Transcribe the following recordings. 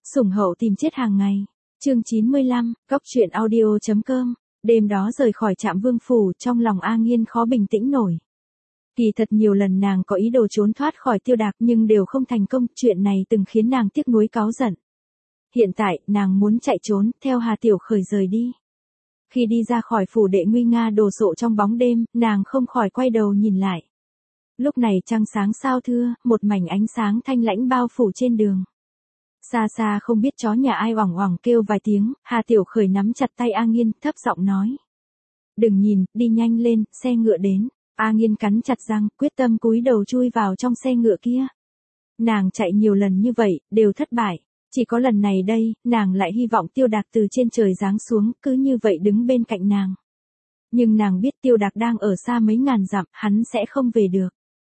Sủng hậu tìm chết hàng ngày. Chương 95, Góc truyện audio.com. Đêm đó rời khỏi Trạm Vương phủ, trong lòng A Nghiên khó bình tĩnh nổi. Kỳ thật nhiều lần nàng có ý đồ trốn thoát khỏi Tiêu Đạc nhưng đều không thành công, chuyện này từng khiến nàng tiếc nuối cáu giận. Hiện tại, nàng muốn chạy trốn, theo Hà Tiểu Khởi rời đi. Khi đi ra khỏi phủ đệ nguy nga đồ sộ trong bóng đêm, nàng không khỏi quay đầu nhìn lại. Lúc này trăng sáng sao thưa, một mảnh ánh sáng thanh lãnh bao phủ trên đường. Xa xa không biết chó nhà ai oảng oảng kêu vài tiếng, Hà Tiểu Khởi nắm chặt tay A Nghiên, thấp giọng nói. Đừng nhìn, đi nhanh lên, xe ngựa đến. A Nghiên cắn chặt răng, quyết tâm cúi đầu chui vào trong xe ngựa kia. Nàng chạy nhiều lần như vậy, đều thất bại. Chỉ có lần này đây, nàng lại hy vọng Tiêu Đạc từ trên trời giáng xuống, cứ như vậy đứng bên cạnh nàng. Nhưng nàng biết Tiêu Đạc đang ở xa mấy ngàn dặm, hắn sẽ không về được.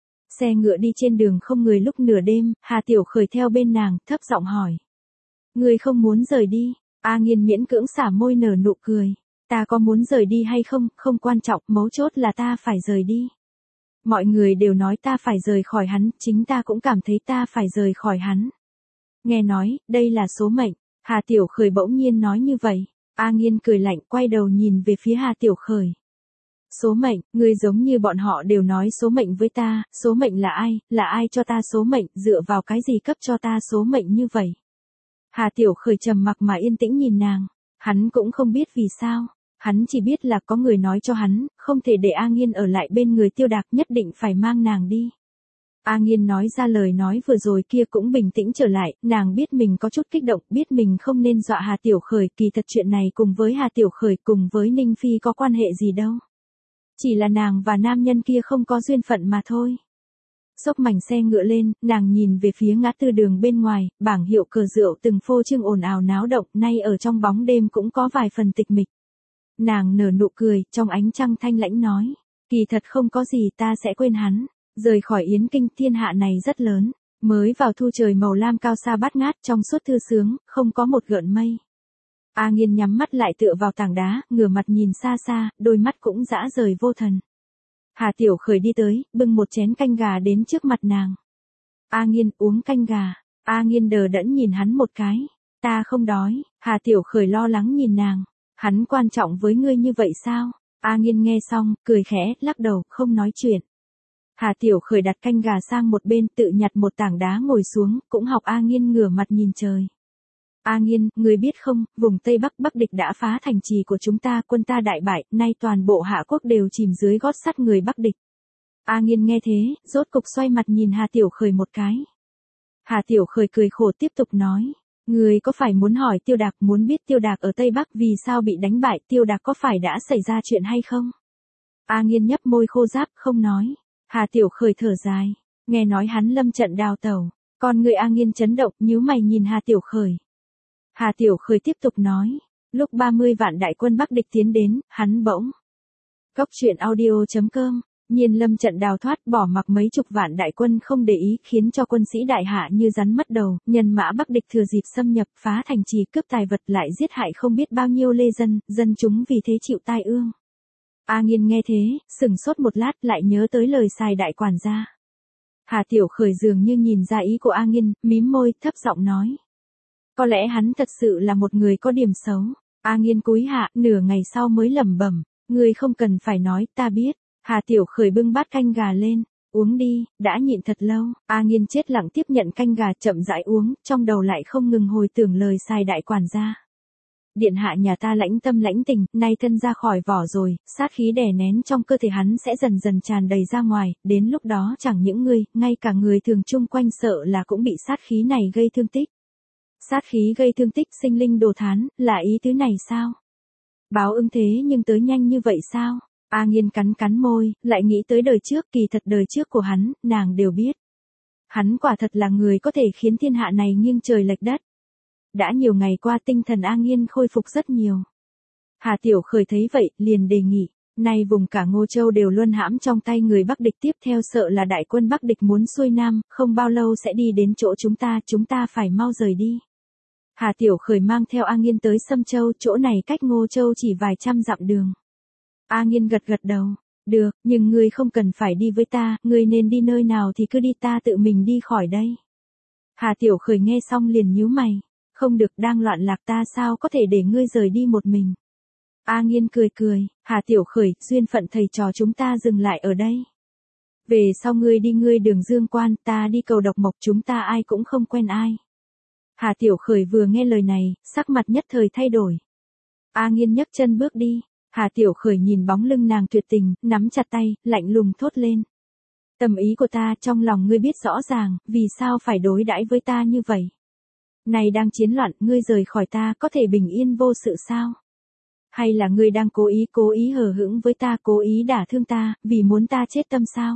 Xe ngựa đi trên đường không người lúc nửa đêm, Hà Tiểu Khởi theo bên nàng, thấp giọng hỏi. Ngươi không muốn rời đi? A Nghiên miễn cưỡng xả môi nở nụ cười. Ta có muốn rời đi hay không, không quan trọng, mấu chốt là ta phải rời đi. Mọi người đều nói ta phải rời khỏi hắn, chính ta cũng cảm thấy ta phải rời khỏi hắn. Nghe nói, đây là số mệnh. Hà Tiểu Khởi bỗng nhiên nói như vậy. A Nghiên cười lạnh, quay đầu nhìn về phía Hà Tiểu Khởi. Số mệnh, ngươi giống như bọn họ đều nói số mệnh với ta, số mệnh là ai cho ta số mệnh, dựa vào cái gì cấp cho ta số mệnh như vậy. Hà Tiểu Khởi trầm mặc mà yên tĩnh nhìn nàng, hắn cũng không biết vì sao, hắn chỉ biết là có người nói cho hắn, không thể để A Nghiên ở lại bên người Tiêu Đạc, nhất định phải mang nàng đi. A Nghiên nói ra lời nói vừa rồi kia cũng bình tĩnh trở lại, nàng biết mình có chút kích động, biết mình không nên dọa Hà Tiểu Khởi, kỳ thật chuyện này cùng với Hà Tiểu Khởi cùng với Ninh Phi có quan hệ gì đâu. Chỉ là nàng và nam nhân kia không có duyên phận mà thôi. Xốc mảnh xe ngựa lên, nàng nhìn về phía ngã tư đường bên ngoài, bảng hiệu cờ rượu từng phô trương ồn ào náo động, nay ở trong bóng đêm cũng có vài phần tịch mịch. Nàng nở nụ cười, trong ánh trăng thanh lãnh nói, kỳ thật không có gì, ta sẽ quên hắn. Rời khỏi Yến Kinh, thiên hạ này rất lớn, mới vào thu trời màu lam cao xa bát ngát, trong suốt thư sướng, không có một gợn mây. A Nghiên nhắm mắt lại tựa vào tảng đá, ngửa mặt nhìn xa xa, đôi mắt cũng dã rời vô thần. Hà Tiểu Khởi đi tới, bưng một chén canh gà đến trước mặt nàng. A Nghiên, uống canh gà. A Nghiên đờ đẫn nhìn hắn một cái. Ta không đói. Hà Tiểu Khởi lo lắng nhìn nàng. Hắn quan trọng với ngươi như vậy sao? A Nghiên nghe xong, cười khẽ, lắc đầu, không nói chuyện. Hà Tiểu Khởi đặt canh gà sang một bên, tự nhặt một tảng đá ngồi xuống, cũng học A Nghiên ngửa mặt nhìn trời. A Nghiên, ngươi biết không, vùng Tây Bắc Bắc địch đã phá thành trì của chúng ta, quân ta đại bại, nay toàn bộ Hạ quốc đều chìm dưới gót sắt người Bắc địch. A Nghiên nghe thế, rốt cục xoay mặt nhìn Hà Tiểu Khởi một cái. Hà Tiểu Khởi cười khổ tiếp tục nói, ngươi có phải muốn hỏi Tiêu Đạc, muốn biết Tiêu Đạc ở Tây Bắc vì sao bị đánh bại, Tiêu Đạc có phải đã xảy ra chuyện hay không? A Nghiên nhấp môi khô ráp, không nói. Hà Tiểu Khởi thở dài, nghe nói hắn lâm trận đào tẩu, con người A Nghiên chấn động, nhíu mày nhìn Hà Tiểu Khởi. Hà Tiểu Khởi tiếp tục nói, lúc 30 vạn đại quân Bắc địch tiến đến, hắn bỗng. Góc truyện audio.com, nhiên lâm trận đào thoát, bỏ mặc mấy chục vạn đại quân không để ý, khiến cho quân sĩ đại hạ như rắn mất đầu, nhân mã Bắc địch thừa dịp xâm nhập, phá thành trì, cướp tài vật, lại giết hại không biết bao nhiêu lê dân, dân chúng vì thế chịu tai ương. A Nghiên nghe thế, sững sốt một lát, lại nhớ tới lời Sài đại quản gia. Hà Tiểu Khởi dường như nhìn ra ý của A Nghiên, mím môi, thấp giọng nói. Có lẽ hắn thật sự là một người có điểm xấu. A Nghiên cúi hạ, nửa ngày sau mới lẩm bẩm, ngươi không cần phải nói, ta biết. Hà Tiểu Khởi bưng bát canh gà lên, uống đi, đã nhịn thật lâu. A Nghiên chết lặng tiếp nhận canh gà, chậm rãi uống, trong đầu lại không ngừng hồi tưởng lời Sài đại quản gia. Điện hạ nhà ta lãnh tâm lãnh tình, nay thân ra khỏi vỏ rồi, sát khí đè nén trong cơ thể hắn sẽ dần dần tràn đầy ra ngoài, đến lúc đó chẳng những ngươi, ngay cả người thường chung quanh sợ là cũng bị sát khí này gây thương tích. Sát khí gây thương tích, sinh linh đồ thán, là ý tứ này sao? Báo ứng thế nhưng tới nhanh như vậy sao? A Nghiên cắn cắn môi, lại nghĩ tới đời trước, kỳ thật đời trước của hắn, nàng đều biết. Hắn quả thật là người có thể khiến thiên hạ này nghiêng trời lệch đất. Đã nhiều ngày qua tinh thần A Nghiên khôi phục rất nhiều. Hà Tiểu Khởi thấy vậy, liền đề nghị, nay vùng cả Ngô Châu đều luân hãm trong tay người Bắc địch, tiếp theo sợ là đại quân Bắc địch muốn xuôi Nam, không bao lâu sẽ đi đến chỗ chúng ta phải mau rời đi. Hà Tiểu Khởi mang theo A Nghiên tới Sâm Châu, chỗ này cách Ngô Châu chỉ vài trăm dặm đường. A Nghiên gật gật đầu, được, nhưng ngươi không cần phải đi với ta, ngươi nên đi nơi nào thì cứ đi, ta tự mình đi khỏi đây. Hà Tiểu Khởi nghe xong liền nhíu mày, Không được, đang loạn lạc ta sao có thể để ngươi rời đi một mình. A Nghiên cười cười, Hà Tiểu Khởi, duyên phận thầy trò chúng ta dừng lại ở đây. Về sau ngươi đi ngươi đường Dương Quan, ta đi cầu độc mộc, chúng ta ai cũng không quen ai. Hà Tiểu Khởi vừa nghe lời này, sắc mặt nhất thời thay đổi. A Nghiên nhấc chân bước đi, Hà Tiểu Khởi nhìn bóng lưng nàng tuyệt tình, nắm chặt tay, lạnh lùng thốt lên. Tâm ý của ta trong lòng ngươi biết rõ ràng, vì sao phải đối đãi với ta như vậy? Này đang chiến loạn, ngươi rời khỏi ta có thể bình yên vô sự sao? Hay là ngươi đang cố ý hờ hững với ta, cố ý đả thương ta, vì muốn ta chết tâm sao?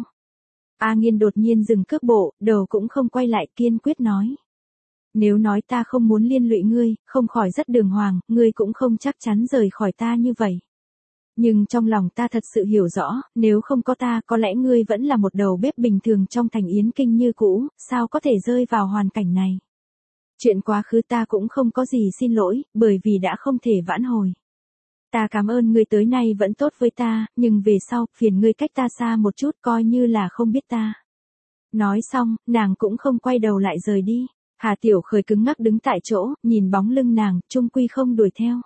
A Nghiên đột nhiên dừng cước bộ, đầu cũng không quay lại, kiên quyết nói. Nếu nói ta không muốn liên lụy ngươi, không khỏi rất đường hoàng, ngươi cũng không chắc chắn rời khỏi ta như vậy. Nhưng trong lòng ta thật sự hiểu rõ, nếu không có ta, có lẽ ngươi vẫn là một đầu bếp bình thường trong thành Yến Kinh như cũ, sao có thể rơi vào hoàn cảnh này. Chuyện quá khứ ta cũng không có gì xin lỗi, bởi vì đã không thể vãn hồi. Ta cảm ơn ngươi tới nay vẫn tốt với ta, nhưng về sau, phiền ngươi cách ta xa một chút, coi như là không biết ta. Nói xong, nàng cũng không quay đầu lại rời đi. Hà Tiểu Khởi cứng ngắc đứng tại chỗ, nhìn bóng lưng nàng, chung quy không đuổi theo.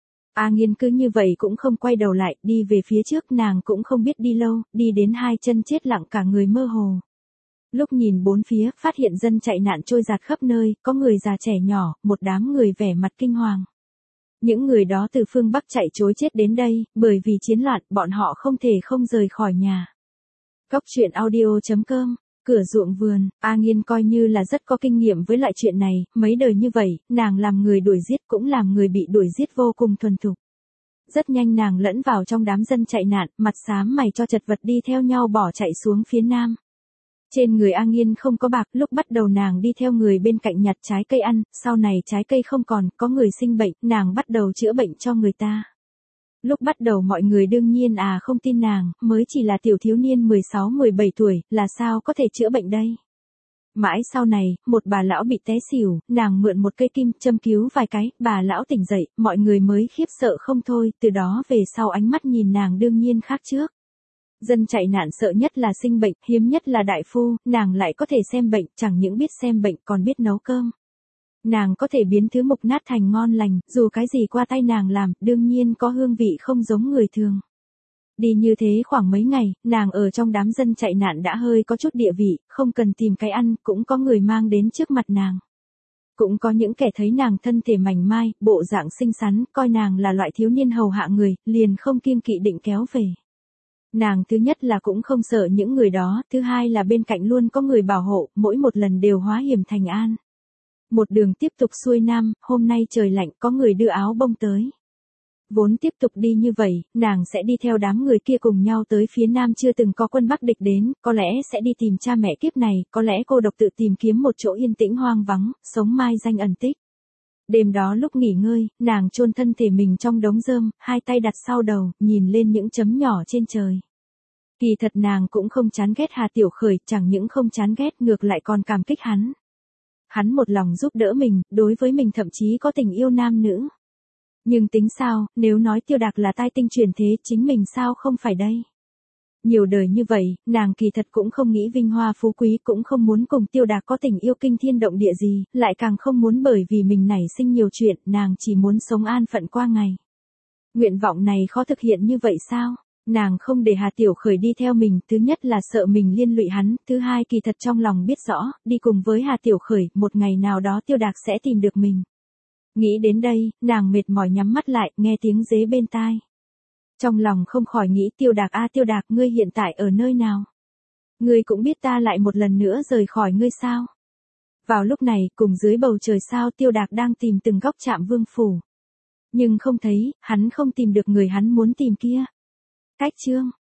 A Nghiên cứ như vậy cũng không quay đầu lại, đi về phía trước, nàng cũng không biết đi lâu, đi đến hai chân chết lặng, cả người mơ hồ. Lúc nhìn bốn phía, phát hiện dân chạy nạn trôi dạt khắp nơi, có người già trẻ nhỏ, một đám người vẻ mặt kinh hoàng. Những người đó từ phương Bắc chạy trối chết đến đây, bởi vì chiến loạn, bọn họ không thể không rời khỏi nhà. Góc truyện audio.com, cửa ruộng vườn, A Nghiên coi như là rất có kinh nghiệm với loại chuyện này, mấy đời như vậy, nàng làm người đuổi giết cũng làm người bị đuổi giết vô cùng thuần thục. Rất nhanh nàng lẫn vào trong đám dân chạy nạn, mặt xám mày cho chật vật đi theo nhau bỏ chạy xuống phía nam. Trên người A Nghiên không có bạc, lúc bắt đầu nàng đi theo người bên cạnh nhặt trái cây ăn, sau này trái cây không còn, có người sinh bệnh, nàng bắt đầu chữa bệnh cho người ta. Lúc bắt đầu mọi người đương nhiên không tin nàng, mới chỉ là tiểu thiếu niên 16-17 tuổi, là sao có thể chữa bệnh đây. Mãi sau này, một bà lão bị té xỉu, nàng mượn một cây kim châm cứu vài cái, bà lão tỉnh dậy, mọi người mới khiếp sợ không thôi, từ đó về sau ánh mắt nhìn nàng đương nhiên khác trước. Dân chạy nạn sợ nhất là sinh bệnh, hiếm nhất là đại phu, nàng lại có thể xem bệnh, chẳng những biết xem bệnh còn biết nấu cơm. Nàng có thể biến thứ mục nát thành ngon lành, dù cái gì qua tay nàng làm, đương nhiên có hương vị không giống người thường. Đi như thế khoảng mấy ngày, nàng ở trong đám dân chạy nạn đã hơi có chút địa vị, không cần tìm cái ăn, cũng có người mang đến trước mặt nàng. Cũng có những kẻ thấy nàng thân thể mảnh mai, bộ dạng xinh xắn, coi nàng là loại thiếu niên hầu hạ người, liền không kiêng kỵ định kéo về. Nàng thứ nhất là cũng không sợ những người đó, thứ hai là bên cạnh luôn có người bảo hộ, mỗi một lần đều hóa hiểm thành an. Một đường tiếp tục xuôi nam, hôm nay trời lạnh có người đưa áo bông tới. Vốn tiếp tục đi như vậy, nàng sẽ đi theo đám người kia cùng nhau tới phía nam chưa từng có quân Bắc địch đến, có lẽ sẽ đi tìm cha mẹ kiếp này, có lẽ cô độc tự tìm kiếm một chỗ yên tĩnh hoang vắng, sống mai danh ẩn tích. Đêm đó lúc nghỉ ngơi, nàng chôn thân thể mình trong đống rơm, hai tay đặt sau đầu, nhìn lên những chấm nhỏ trên trời. Kỳ thật nàng cũng không chán ghét Hà Tiểu Khởi, chẳng những không chán ghét ngược lại còn cảm kích hắn. Hắn một lòng giúp đỡ mình, đối với mình thậm chí có tình yêu nam nữ. Nhưng tính sao, nếu nói Tiêu Đạc là tai tinh truyền thế, chính mình sao không phải đây? Nhiều đời như vậy, nàng kỳ thật cũng không nghĩ vinh hoa phú quý, cũng không muốn cùng Tiêu Đạc có tình yêu kinh thiên động địa gì, lại càng không muốn bởi vì mình nảy sinh nhiều chuyện, nàng chỉ muốn sống an phận qua ngày. Nguyện vọng này khó thực hiện như vậy sao? Nàng không để Hà Tiểu Khởi đi theo mình, thứ nhất là sợ mình liên lụy hắn, thứ hai kỳ thật trong lòng biết rõ, đi cùng với Hà Tiểu Khởi, một ngày nào đó Tiêu Đạc sẽ tìm được mình. Nghĩ đến đây, nàng mệt mỏi nhắm mắt lại, nghe tiếng dế bên tai. Trong lòng không khỏi nghĩ Tiêu Đạc Tiêu Đạc, ngươi hiện tại ở nơi nào? Ngươi cũng biết ta lại một lần nữa rời khỏi ngươi sao? Vào lúc này, cùng dưới bầu trời sao Tiêu Đạc đang tìm từng góc Trạm Vương phủ. Nhưng không thấy, hắn không tìm được người hắn muốn tìm kia. Cách chương